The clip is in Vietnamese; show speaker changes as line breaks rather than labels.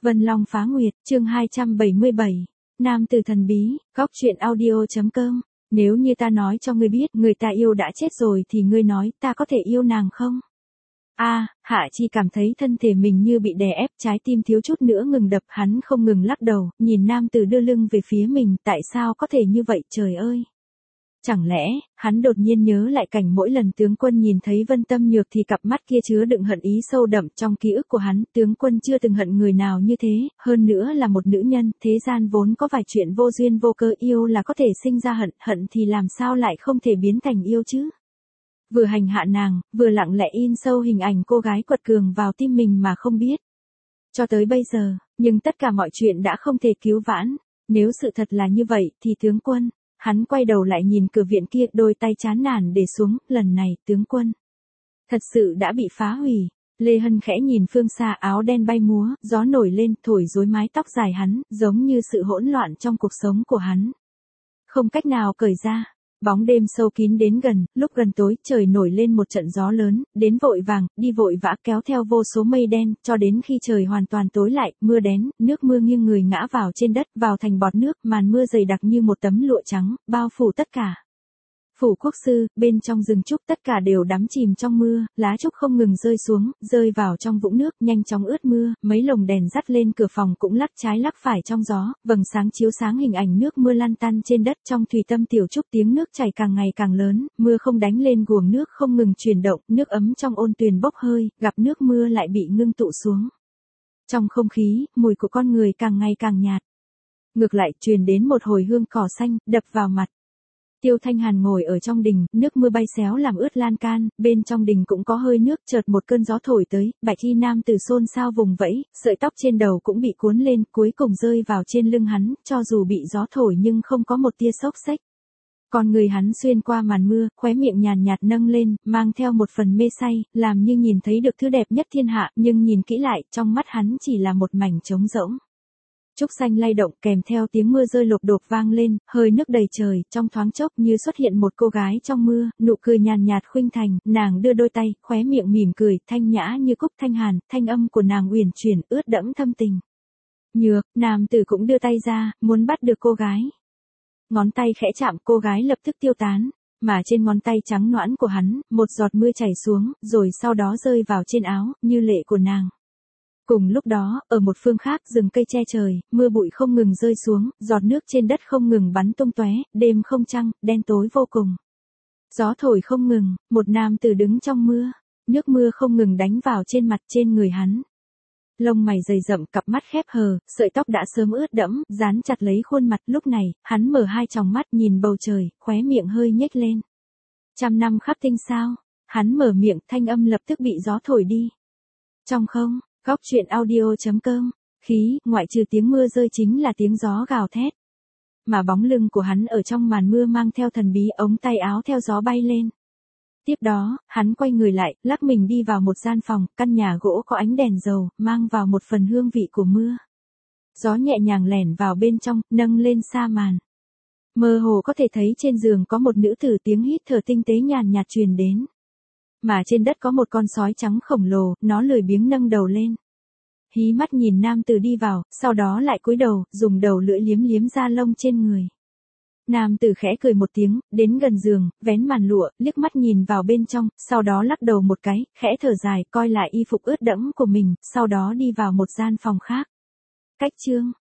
Vân Long Phá Nguyệt, chương 277. Nam tử thần bí, góc truyện audio.com. Nếu như ta nói cho ngươi biết người ta yêu đã chết rồi thì ngươi nói ta có thể yêu nàng không? Hạ Chi cảm thấy thân thể mình như bị đè ép, trái tim thiếu chút nữa ngừng đập, hắn không ngừng lắc đầu, nhìn nam tử đưa lưng về phía mình, tại sao có thể như vậy trời ơi? Chẳng lẽ, hắn đột nhiên nhớ lại cảnh mỗi lần tướng quân nhìn thấy Vân Tâm Nhược thì cặp mắt kia chứa đựng hận ý sâu đậm. Trong ký ức của hắn, tướng quân chưa từng hận người nào như thế, hơn nữa là một nữ nhân. Thế gian vốn có vài chuyện vô duyên vô cớ, yêu là có thể sinh ra hận, hận thì làm sao lại không thể biến thành yêu chứ? Vừa hành hạ nàng, vừa lặng lẽ in sâu hình ảnh cô gái quật cường vào tim mình mà không biết. Cho tới bây giờ, nhưng tất cả mọi chuyện đã không thể cứu vãn. Nếu sự thật là như vậy thì tướng quân. Hắn quay đầu lại nhìn cửa viện kia, đôi tay chán nản để xuống, lần này, tướng quân. Thật sự đã bị phá hủy. Lê Hân khẽ nhìn phương xa, áo đen bay múa, gió nổi lên, thổi rối mái tóc dài hắn, giống như sự hỗn loạn trong cuộc sống của hắn. Không cách nào cởi ra. Bóng đêm sâu kín đến gần, lúc gần tối, trời nổi lên một trận gió lớn, đến vội vàng, đi vội vã kéo theo vô số mây đen, cho đến khi trời hoàn toàn tối lại, mưa đén, nước mưa nghiêng người ngã vào trên đất, vào thành bọt nước, màn mưa dày đặc như một tấm lụa trắng, bao phủ tất cả. Phủ Quốc Sư, bên trong rừng trúc tất cả đều đắm chìm trong mưa, lá trúc không ngừng rơi xuống, rơi vào trong vũng nước, nhanh chóng ướt mưa, mấy lồng đèn dắt lên cửa phòng cũng lắc trái lắc phải trong gió, vầng sáng chiếu sáng hình ảnh nước mưa lăn tăn trên đất. Trong thủy tâm tiểu trúc tiếng nước chảy càng ngày càng lớn, mưa không đánh lên guồng nước không ngừng chuyển động, nước ấm trong ôn tuyền bốc hơi, gặp nước mưa lại bị ngưng tụ xuống. Trong không khí, mùi của con người càng ngày càng nhạt. Ngược lại truyền đến một hồi hương cỏ xanh, đập vào mặt. Tiêu Thanh Hàn ngồi ở trong đình, nước mưa bay xéo làm ướt lan can, bên trong đình cũng có hơi nước, chợt một cơn gió thổi tới, bạch y nam tử xôn xao vùng vẫy, sợi tóc trên đầu cũng bị cuốn lên, cuối cùng rơi vào trên lưng hắn, cho dù bị gió thổi nhưng không có một tia xốc xếch. Còn người hắn xuyên qua màn mưa, khóe miệng nhàn nhạt nâng lên, mang theo một phần mê say, làm như nhìn thấy được thứ đẹp nhất thiên hạ, nhưng nhìn kỹ lại, trong mắt hắn chỉ là một mảnh trống rỗng. Trúc xanh lay động kèm theo tiếng mưa rơi lộp đột vang lên, hơi nước đầy trời, trong thoáng chốc như xuất hiện một cô gái trong mưa, nụ cười nhàn nhạt khuynh thành, nàng đưa đôi tay, khóe miệng mỉm cười, thanh nhã như Cúc Thanh Hàn, thanh âm của nàng uyển chuyển, ướt đẫm thâm tình. Nhược, nam tử cũng đưa tay ra, muốn bắt được cô gái. Ngón tay khẽ chạm, cô gái lập tức tiêu tán, mà trên ngón tay trắng nõn của hắn, một giọt mưa chảy xuống, rồi sau đó rơi vào trên áo, như lệ của nàng. Cùng lúc đó, ở một phương khác, rừng cây che trời, mưa bụi không ngừng rơi xuống, giọt nước trên đất không ngừng bắn tung tóe, đêm không trăng, đen tối vô cùng. Gió thổi không ngừng, một nam tử đứng trong mưa, nước mưa không ngừng đánh vào trên mặt trên người hắn. Lông mày dày rậm, cặp mắt khép hờ, sợi tóc đã sớm ướt đẫm, dán chặt lấy khuôn mặt. Lúc này, hắn mở hai tròng mắt nhìn bầu trời, khóe miệng hơi nhếch lên. 100 năm khắc tinh sao? Hắn mở miệng, thanh âm lập tức bị gió thổi đi. Trong không, góc truyện audio.com, khí, ngoại trừ tiếng mưa rơi chính là tiếng gió gào thét. Mà bóng lưng của hắn ở trong màn mưa mang theo thần bí, ống tay áo theo gió bay lên. Tiếp đó, hắn quay người lại, lắc mình đi vào một gian phòng, căn nhà gỗ có ánh đèn dầu, mang vào một phần hương vị của mưa. Gió nhẹ nhàng lẻn vào bên trong, nâng lên sa màn. Mơ hồ có thể thấy trên giường có một nữ tử, tiếng hít thở tinh tế nhàn nhạt truyền đến. Mà trên đất có một con sói trắng khổng lồ, nó lười biếng nâng đầu lên. Hí mắt nhìn nam tử đi vào, sau đó lại cúi đầu, dùng đầu lưỡi liếm liếm da lông trên người. Nam tử khẽ cười một tiếng, đến gần giường, vén màn lụa, liếc mắt nhìn vào bên trong, sau đó lắc đầu một cái, khẽ thở dài, coi lại y phục ướt đẫm của mình, sau đó đi vào một gian phòng khác. Cách chương